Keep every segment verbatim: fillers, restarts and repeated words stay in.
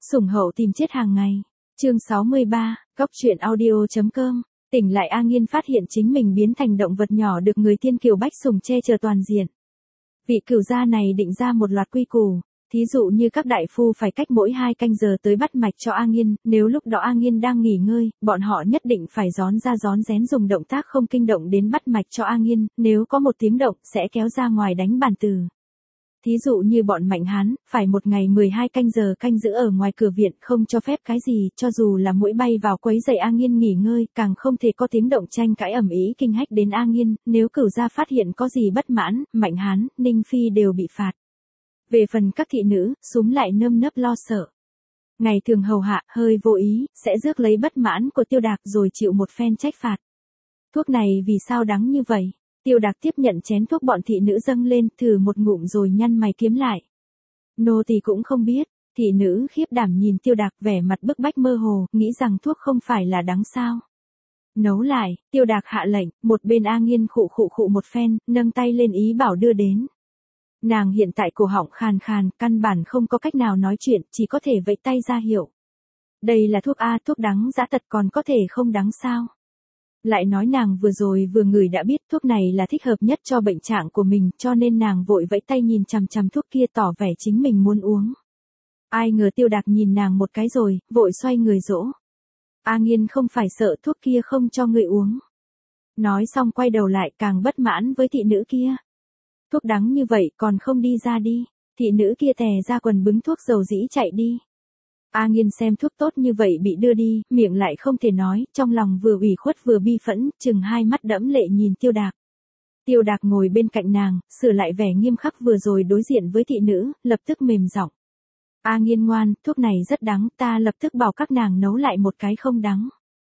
Sủng hậu tìm chết hàng ngày. Chương sáu mươi ba, Góc truyện audio.com. Tỉnh lại A Nghiên phát hiện chính mình biến thành động vật nhỏ được người tiên kiều bách sủng che chở toàn diện. Vị cửu gia này định ra một loạt quy củ, thí dụ như các đại phu phải cách mỗi hai canh giờ tới bắt mạch cho A Nghiên, nếu lúc đó A Nghiên đang nghỉ ngơi, bọn họ nhất định phải rón ra rón rén dùng động tác không kinh động đến bắt mạch cho A Nghiên, nếu có một tiếng động sẽ kéo ra ngoài đánh bàn từ. Thí dụ như bọn Mạnh Hán, phải một ngày mười hai canh giờ canh giữ ở ngoài cửa viện, không cho phép cái gì, cho dù là muỗi bay vào quấy rầy A Nghiên nghỉ ngơi, càng không thể có tiếng động tranh cãi ầm ĩ kinh hách đến A Nghiên, nếu cửu gia phát hiện có gì bất mãn, Mạnh Hán, Ninh Phi đều bị phạt. Về phần các thị nữ, súm lại nơm nớp lo sợ. Ngày thường hầu hạ, hơi vô ý, sẽ rước lấy bất mãn của Tiêu Đạc rồi chịu một phen trách phạt. Thuốc này vì sao đắng như vậy? Tiêu Đạc tiếp nhận chén thuốc bọn thị nữ dâng lên, thử một ngụm rồi nhăn mày kiếm lại. Nô tỳ cũng không biết. Thị nữ khiếp đảm nhìn Tiêu Đạc vẻ mặt bức bách mơ hồ, nghĩ rằng thuốc không phải là đắng sao. Nấu lại, Tiêu Đạc hạ lệnh, một bên A Nghiên khụ khụ khụ một phen, nâng tay lên ý bảo đưa đến. Nàng hiện tại cổ họng khàn khàn, căn bản không có cách nào nói chuyện, chỉ có thể vẫy tay ra hiệu. Đây là thuốc A, thuốc đắng dã tật còn có thể không đắng sao? Lại nói nàng vừa rồi vừa ngửi đã biết thuốc này là thích hợp nhất cho bệnh trạng của mình, cho nên nàng vội vẫy tay nhìn chằm chằm thuốc kia tỏ vẻ chính mình muốn uống. Ai ngờ Tiêu Đạc nhìn nàng một cái rồi, vội xoay người dỗ. A Nghiên không phải sợ thuốc kia không cho người uống. Nói xong quay đầu lại càng bất mãn với thị nữ kia. Thuốc đắng như vậy còn không đi ra đi. Thị nữ kia tè ra quần bứng thuốc dầu dĩ chạy đi. A Nghiên xem thuốc tốt như vậy bị đưa đi, miệng lại không thể nói, trong lòng vừa ủy khuất vừa bi phẫn, chừng hai mắt đẫm lệ nhìn Tiêu Đạc. Tiêu Đạc ngồi bên cạnh nàng, sửa lại vẻ nghiêm khắc vừa rồi đối diện với thị nữ, lập tức mềm giọng. A Nghiên ngoan, thuốc này rất đắng, ta lập tức bảo các nàng nấu lại một cái không đắng.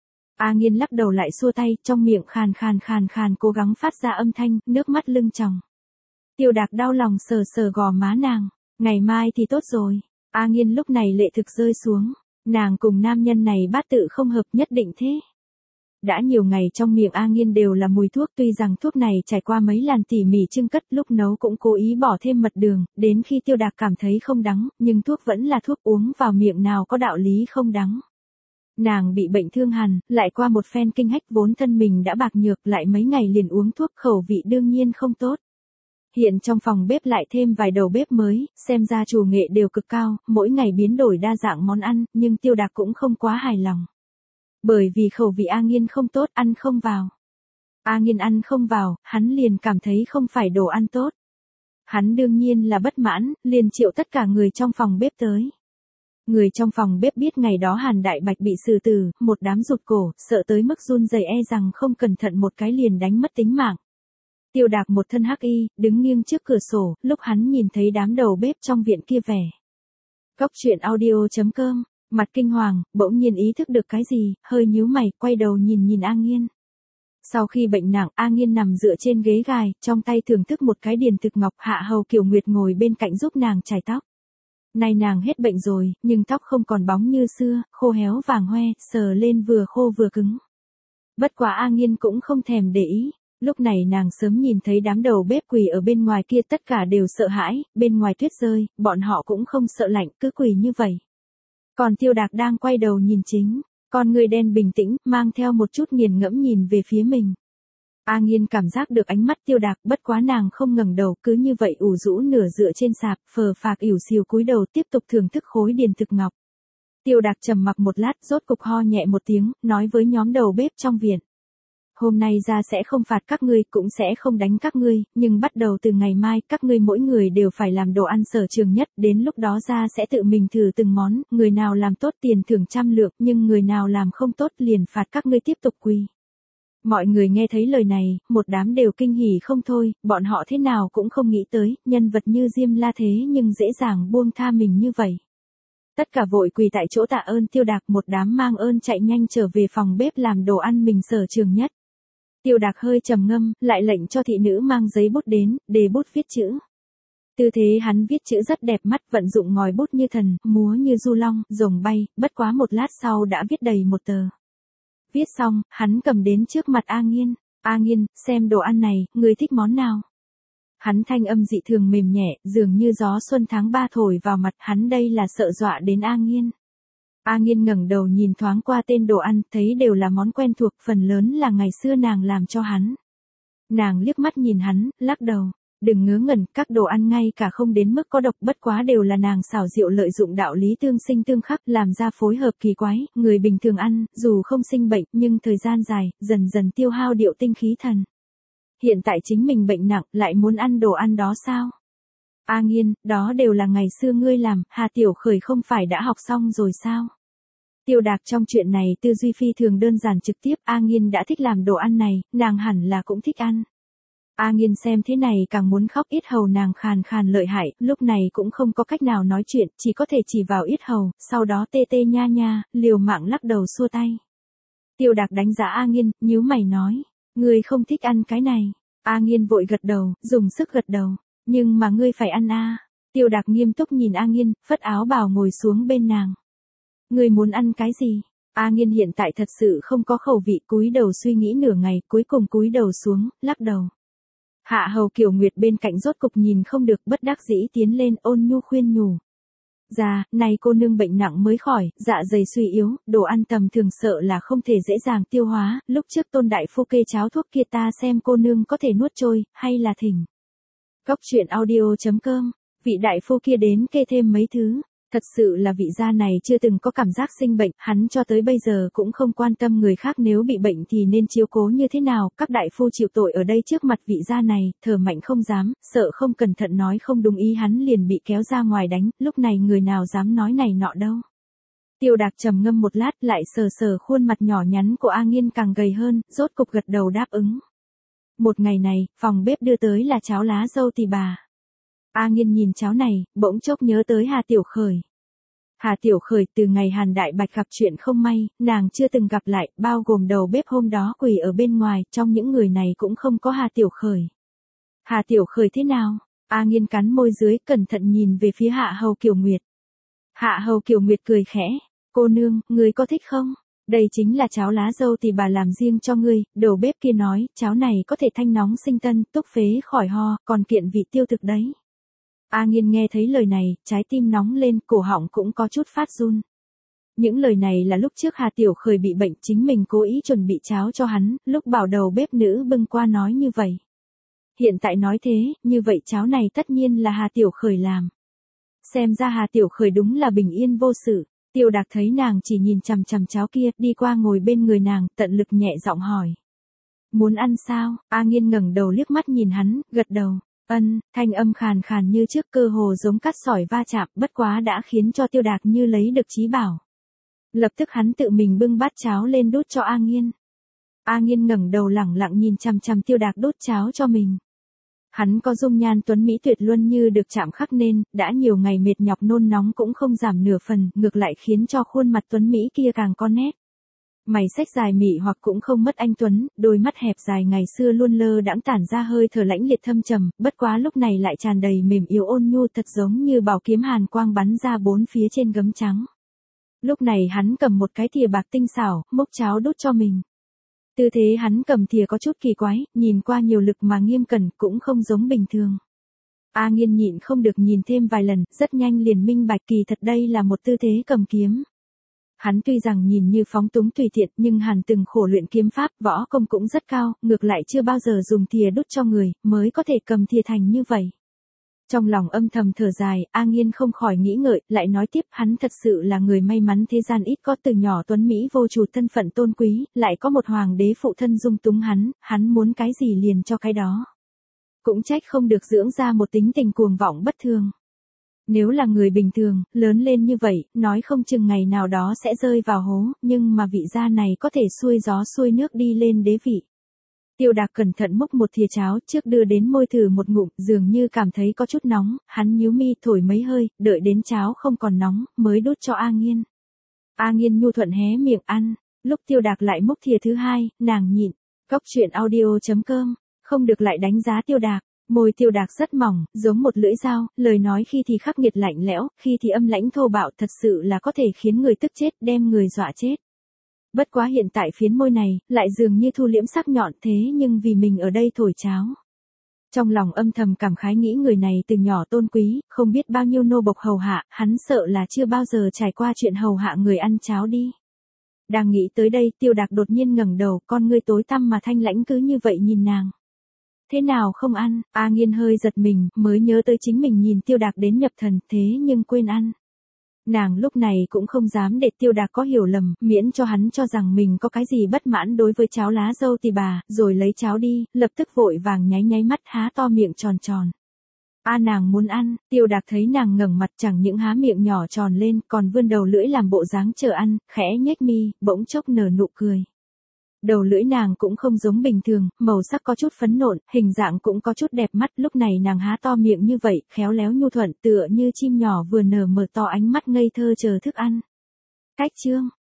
A Nghiên lắc đầu lại xua tay, trong miệng khàn khàn khàn khàn cố gắng phát ra âm thanh, nước mắt lưng tròng. Tiêu Đạc đau lòng sờ sờ gò má nàng, ngày mai thì tốt rồi. A Nghiên lúc này lệ thực rơi xuống, nàng cùng nam nhân này bát tự không hợp nhất định thế. Đã nhiều ngày trong miệng A Nghiên đều là mùi thuốc, tuy rằng thuốc này trải qua mấy làn tỉ mỉ chưng cất, lúc nấu cũng cố ý bỏ thêm mật đường, đến khi Tiêu Đạc cảm thấy không đắng, nhưng thuốc vẫn là thuốc, uống vào miệng nào có đạo lý không đắng. Nàng bị bệnh thương hàn, lại qua một phen kinh hách vốn thân mình đã bạc nhược, lại mấy ngày liền uống thuốc khẩu vị đương nhiên không tốt. Hiện trong phòng bếp lại thêm vài đầu bếp mới, xem ra chủ nghệ đều cực cao, mỗi ngày biến đổi đa dạng món ăn, nhưng Tiêu Đạc cũng không quá hài lòng. Bởi vì khẩu vị A Nghiên không tốt, ăn không vào. A Nghiên ăn không vào, hắn liền cảm thấy không phải đồ ăn tốt. Hắn đương nhiên là bất mãn, liền triệu tất cả người trong phòng bếp tới. Người trong phòng bếp biết ngày đó Hàn Đại Bạch bị xử tử, một đám rụt cổ, sợ tới mức run rẩy e rằng không cẩn thận một cái liền đánh mất tính mạng. Tiêu Đạc một thân hắc y, đứng nghiêng trước cửa sổ, lúc hắn nhìn thấy đám đầu bếp trong viện kia vẻ. Góc truyện audio.com, mặt kinh hoàng, bỗng nhiên ý thức được cái gì, hơi nhíu mày, quay đầu nhìn nhìn A Nghiên. Sau khi bệnh nặng, A Nghiên nằm dựa trên ghế gài, trong tay thưởng thức một cái điền thực ngọc, Hạ Hầu Kiều Nguyệt ngồi bên cạnh giúp nàng chải tóc. Nay nàng hết bệnh rồi, nhưng tóc không còn bóng như xưa, khô héo vàng hoe, sờ lên vừa khô vừa cứng. Bất quá A Nghiên cũng không thèm để ý. Lúc này nàng sớm nhìn thấy đám đầu bếp quỳ ở bên ngoài kia tất cả đều sợ hãi, bên ngoài tuyết rơi, bọn họ cũng không sợ lạnh, cứ quỳ như vậy. Còn Tiêu Đạc đang quay đầu nhìn chính, con người đen bình tĩnh, mang theo một chút nghiền ngẫm nhìn về phía mình. A Nghiên cảm giác được ánh mắt Tiêu Đạc, bất quá nàng không ngẩng đầu, cứ như vậy ủ rũ nửa dựa trên sạp, phờ phạc ỉu xìu cúi đầu tiếp tục thưởng thức khối điền thực ngọc. Tiêu Đạc trầm mặc một lát, rốt cục ho nhẹ một tiếng, nói với nhóm đầu bếp trong viện. Hôm nay ra sẽ không phạt các ngươi, cũng sẽ không đánh các ngươi, nhưng bắt đầu từ ngày mai, các ngươi mỗi người đều phải làm đồ ăn sở trường nhất, đến lúc đó ra sẽ tự mình thử từng món, người nào làm tốt tiền thưởng trăm lượng, nhưng người nào làm không tốt liền phạt các ngươi tiếp tục quỳ. Mọi người nghe thấy lời này, một đám đều kinh hỉ không thôi, bọn họ thế nào cũng không nghĩ tới, nhân vật như Diêm La thế nhưng dễ dàng buông tha mình như vậy. Tất cả vội quỳ tại chỗ tạ ơn Tiêu Đạc, một đám mang ơn chạy nhanh trở về phòng bếp làm đồ ăn mình sở trường nhất. Tiêu Đạc hơi trầm ngâm, lại lệnh cho thị nữ mang giấy bút đến, đề bút viết chữ. Tư thế hắn viết chữ rất đẹp mắt, vận dụng ngòi bút như thần, múa như du long, rồng bay, bất quá một lát sau đã viết đầy một tờ. Viết xong, hắn cầm đến trước mặt A Nghiên. A Nghiên, xem đồ ăn này, người thích món nào? Hắn thanh âm dị thường mềm nhẹ, dường như gió xuân tháng ba thổi vào mặt, hắn đây là sợ dọa đến A Nghiên. A Nghiên ngẩng đầu nhìn thoáng qua tên đồ ăn, thấy đều là món quen thuộc, phần lớn là ngày xưa nàng làm cho hắn. Nàng liếc mắt nhìn hắn, lắc đầu, đừng ngớ ngẩn, các đồ ăn ngay cả không đến mức có độc, bất quá đều là nàng xảo diệu lợi dụng đạo lý tương sinh tương khắc, làm ra phối hợp kỳ quái, người bình thường ăn, dù không sinh bệnh, nhưng thời gian dài, dần dần tiêu hao điệu tinh khí thần. Hiện tại chính mình bệnh nặng, lại muốn ăn đồ ăn đó sao? A Nghiên, đó đều là ngày xưa ngươi làm, Hà Tiểu Khởi không phải đã học xong rồi sao? Tiêu Đạc trong chuyện này tư duy phi thường đơn giản trực tiếp, A Nghiên đã thích làm đồ ăn này, nàng hẳn là cũng thích ăn. A Nghiên xem thế này càng muốn khóc, yết hầu nàng khàn khàn lợi hại, lúc này cũng không có cách nào nói chuyện, chỉ có thể chỉ vào yết hầu, sau đó tê tê nha nha, liều mạng lắc đầu xua tay. Tiêu Đạc đánh giá A Nghiên, nhíu mày nói, ngươi không thích ăn cái này. A Nghiên vội gật đầu, dùng sức gật đầu, nhưng mà ngươi phải ăn a. Tiêu Đạc nghiêm túc nhìn A Nghiên, phất áo bào ngồi xuống bên nàng. Ngươi muốn ăn cái gì? A Nghiên hiện tại thật sự không có khẩu vị, cúi đầu suy nghĩ nửa ngày, cuối cùng cúi đầu xuống, lắc đầu. Hạ Hầu Kiều Nguyệt bên cạnh rốt cục nhìn không được, bất đắc dĩ tiến lên, ôn nhu khuyên nhủ. Dạ, này cô nương bệnh nặng mới khỏi, dạ dày suy yếu, đồ ăn tầm thường sợ là không thể dễ dàng tiêu hóa, lúc trước Tôn đại phu kê cháo thuốc kia ta xem cô nương có thể nuốt trôi, hay là thỉnh. Cốc truyện audio chấm com, vị đại phu kia đến kê thêm mấy thứ. Thật sự là vị gia này chưa từng có cảm giác sinh bệnh, hắn cho tới bây giờ cũng không quan tâm người khác nếu bị bệnh thì nên chiếu cố như thế nào, các đại phu chịu tội ở đây trước mặt vị gia này, thở mạnh không dám, sợ không cẩn thận nói không đúng ý hắn liền bị kéo ra ngoài đánh, lúc này người nào dám nói này nọ đâu. Tiêu Đạc trầm ngâm một lát lại sờ sờ khuôn mặt nhỏ nhắn của A Nghiên càng gầy hơn, rốt cục gật đầu đáp ứng. Một ngày này, phòng bếp đưa tới là cháo lá dâu tỳ bà. A Nghiên nhìn cháo này, bỗng chốc nhớ tới Hà Tiểu Khởi. Hà Tiểu Khởi từ ngày Hàn Đại Bạch gặp chuyện không may, nàng chưa từng gặp lại, bao gồm đầu bếp hôm đó quỳ ở bên ngoài, trong những người này cũng không có Hà Tiểu Khởi. Hà Tiểu Khởi thế nào? A Nghiên cắn môi dưới, cẩn thận nhìn về phía Hạ Hầu Kiều Nguyệt. Hạ Hầu Kiều Nguyệt cười khẽ, cô nương, ngươi có thích không? Đây chính là cháo lá dâu thì bà làm riêng cho ngươi, đầu bếp kia nói, cháo này có thể thanh nóng sinh tân, túc phế khỏi ho, còn kiện vị tiêu thực đấy. A Nghiên nghe thấy lời này, trái tim nóng lên, cổ họng cũng có chút phát run. Những lời này là lúc trước Hà Tiểu Khởi bị bệnh, chính mình cố ý chuẩn bị cháo cho hắn, lúc bảo đầu bếp nữ bưng qua nói như vậy. Hiện tại nói thế, như vậy cháo này tất nhiên là Hà Tiểu Khởi làm. Xem ra Hà Tiểu Khởi đúng là bình yên vô sự. Tiêu Đạc thấy nàng chỉ nhìn chằm chằm cháo kia, đi qua ngồi bên người nàng, tận lực nhẹ giọng hỏi. Muốn ăn sao? A Nghiên ngẩng đầu liếc mắt nhìn hắn, gật đầu. Ân, thanh âm khàn khàn như trước, cơ hồ giống cát sỏi va chạm, bất quá đã khiến cho Tiêu Đạc như lấy được trí bảo. Lập tức hắn tự mình bưng bát cháo lên đút cho A Nghiên. A Nghiên ngẩng đầu lẳng lặng nhìn chằm chằm Tiêu Đạc đút cháo cho mình. Hắn có dung nhan tuấn mỹ tuyệt luân như được chạm khắc nên, đã nhiều ngày mệt nhọc nôn nóng cũng không giảm nửa phần, ngược lại khiến cho khuôn mặt tuấn mỹ kia càng có nét. Mày xách dài mị hoặc cũng không mất anh tuấn, đôi mắt hẹp dài ngày xưa luôn lơ đãng tản ra hơi thở lãnh liệt thâm trầm, bất quá lúc này lại tràn đầy mềm yếu ôn nhu, thật giống như bảo kiếm hàn quang bắn ra bốn phía trên gấm trắng. Lúc này hắn cầm một cái thìa bạc tinh xảo, múc cháo đút cho mình. Tư thế hắn cầm thìa có chút kỳ quái, nhìn qua nhiều lực mà nghiêm cẩn, cũng không giống bình thường. A Nghiên nhịn không được nhìn thêm vài lần, rất nhanh liền minh bạch kỳ thật đây là một tư thế cầm kiếm. Hắn tuy rằng nhìn như phóng túng tùy tiện nhưng hắn từng khổ luyện kiếm pháp, võ công cũng rất cao, ngược lại chưa bao giờ dùng thìa đút cho người, mới có thể cầm thìa thành như vậy. Trong lòng âm thầm thở dài, A Nghiên không khỏi nghĩ ngợi, lại nói tiếp, hắn thật sự là người may mắn thế gian ít có, từ nhỏ tuấn Mỹ vô chủ, thân phận tôn quý, lại có một hoàng đế phụ thân dung túng hắn, hắn muốn cái gì liền cho cái đó. Cũng trách không được dưỡng ra một tính tình cuồng vọng bất thường. Nếu là người bình thường, lớn lên như vậy, nói không chừng ngày nào đó sẽ rơi vào hố, nhưng mà vị gia này có thể xuôi gió xuôi nước đi lên đế vị. Tiêu Đạc cẩn thận múc một thìa cháo trước đưa đến môi thử một ngụm, dường như cảm thấy có chút nóng, hắn nhíu mi thổi mấy hơi, đợi đến cháo không còn nóng, mới đút cho A Nghiên. A Nghiên nhu thuận hé miệng ăn, lúc Tiêu Đạc lại múc thìa thứ hai, nàng nhịn. Cốc truyện audio chấm com, không được lại đánh giá Tiêu Đạc. Môi Tiêu Đạc rất mỏng, giống một lưỡi dao, lời nói khi thì khắc nghiệt lạnh lẽo, khi thì âm lãnh thô bạo, thật sự là có thể khiến người tức chết, đem người dọa chết. Bất quá hiện tại phiến môi này, lại dường như thu liễm sắc nhọn thế nhưng vì mình ở đây thổi cháo. Trong lòng âm thầm cảm khái nghĩ người này từ nhỏ tôn quý, không biết bao nhiêu nô bộc hầu hạ, hắn sợ là chưa bao giờ trải qua chuyện hầu hạ người ăn cháo đi. Đang nghĩ tới đây, Tiêu Đạc đột nhiên ngẩng đầu, con ngươi tối tăm mà thanh lãnh cứ như vậy nhìn nàng. Thế nào không ăn? A Nghiên hơi giật mình, mới nhớ tới chính mình nhìn Tiêu Đạc đến nhập thần, thế nhưng quên ăn. Nàng lúc này cũng không dám để Tiêu Đạc có hiểu lầm, miễn cho hắn cho rằng mình có cái gì bất mãn đối với cháo lá dâu tỳ bà, rồi lấy cháo đi, lập tức vội vàng nháy nháy mắt há to miệng tròn tròn. A nàng muốn ăn, Tiêu Đạc thấy nàng ngẩng mặt chẳng những há miệng nhỏ tròn lên, còn vươn đầu lưỡi làm bộ dáng chờ ăn, khẽ nhếch mi, bỗng chốc nở nụ cười. Đầu lưỡi nàng cũng không giống bình thường, màu sắc có chút phấn nộn, hình dạng cũng có chút đẹp mắt, lúc này nàng há to miệng như vậy, khéo léo nhu thuận tựa như chim nhỏ vừa nở mở to ánh mắt ngây thơ chờ thức ăn. Cách chương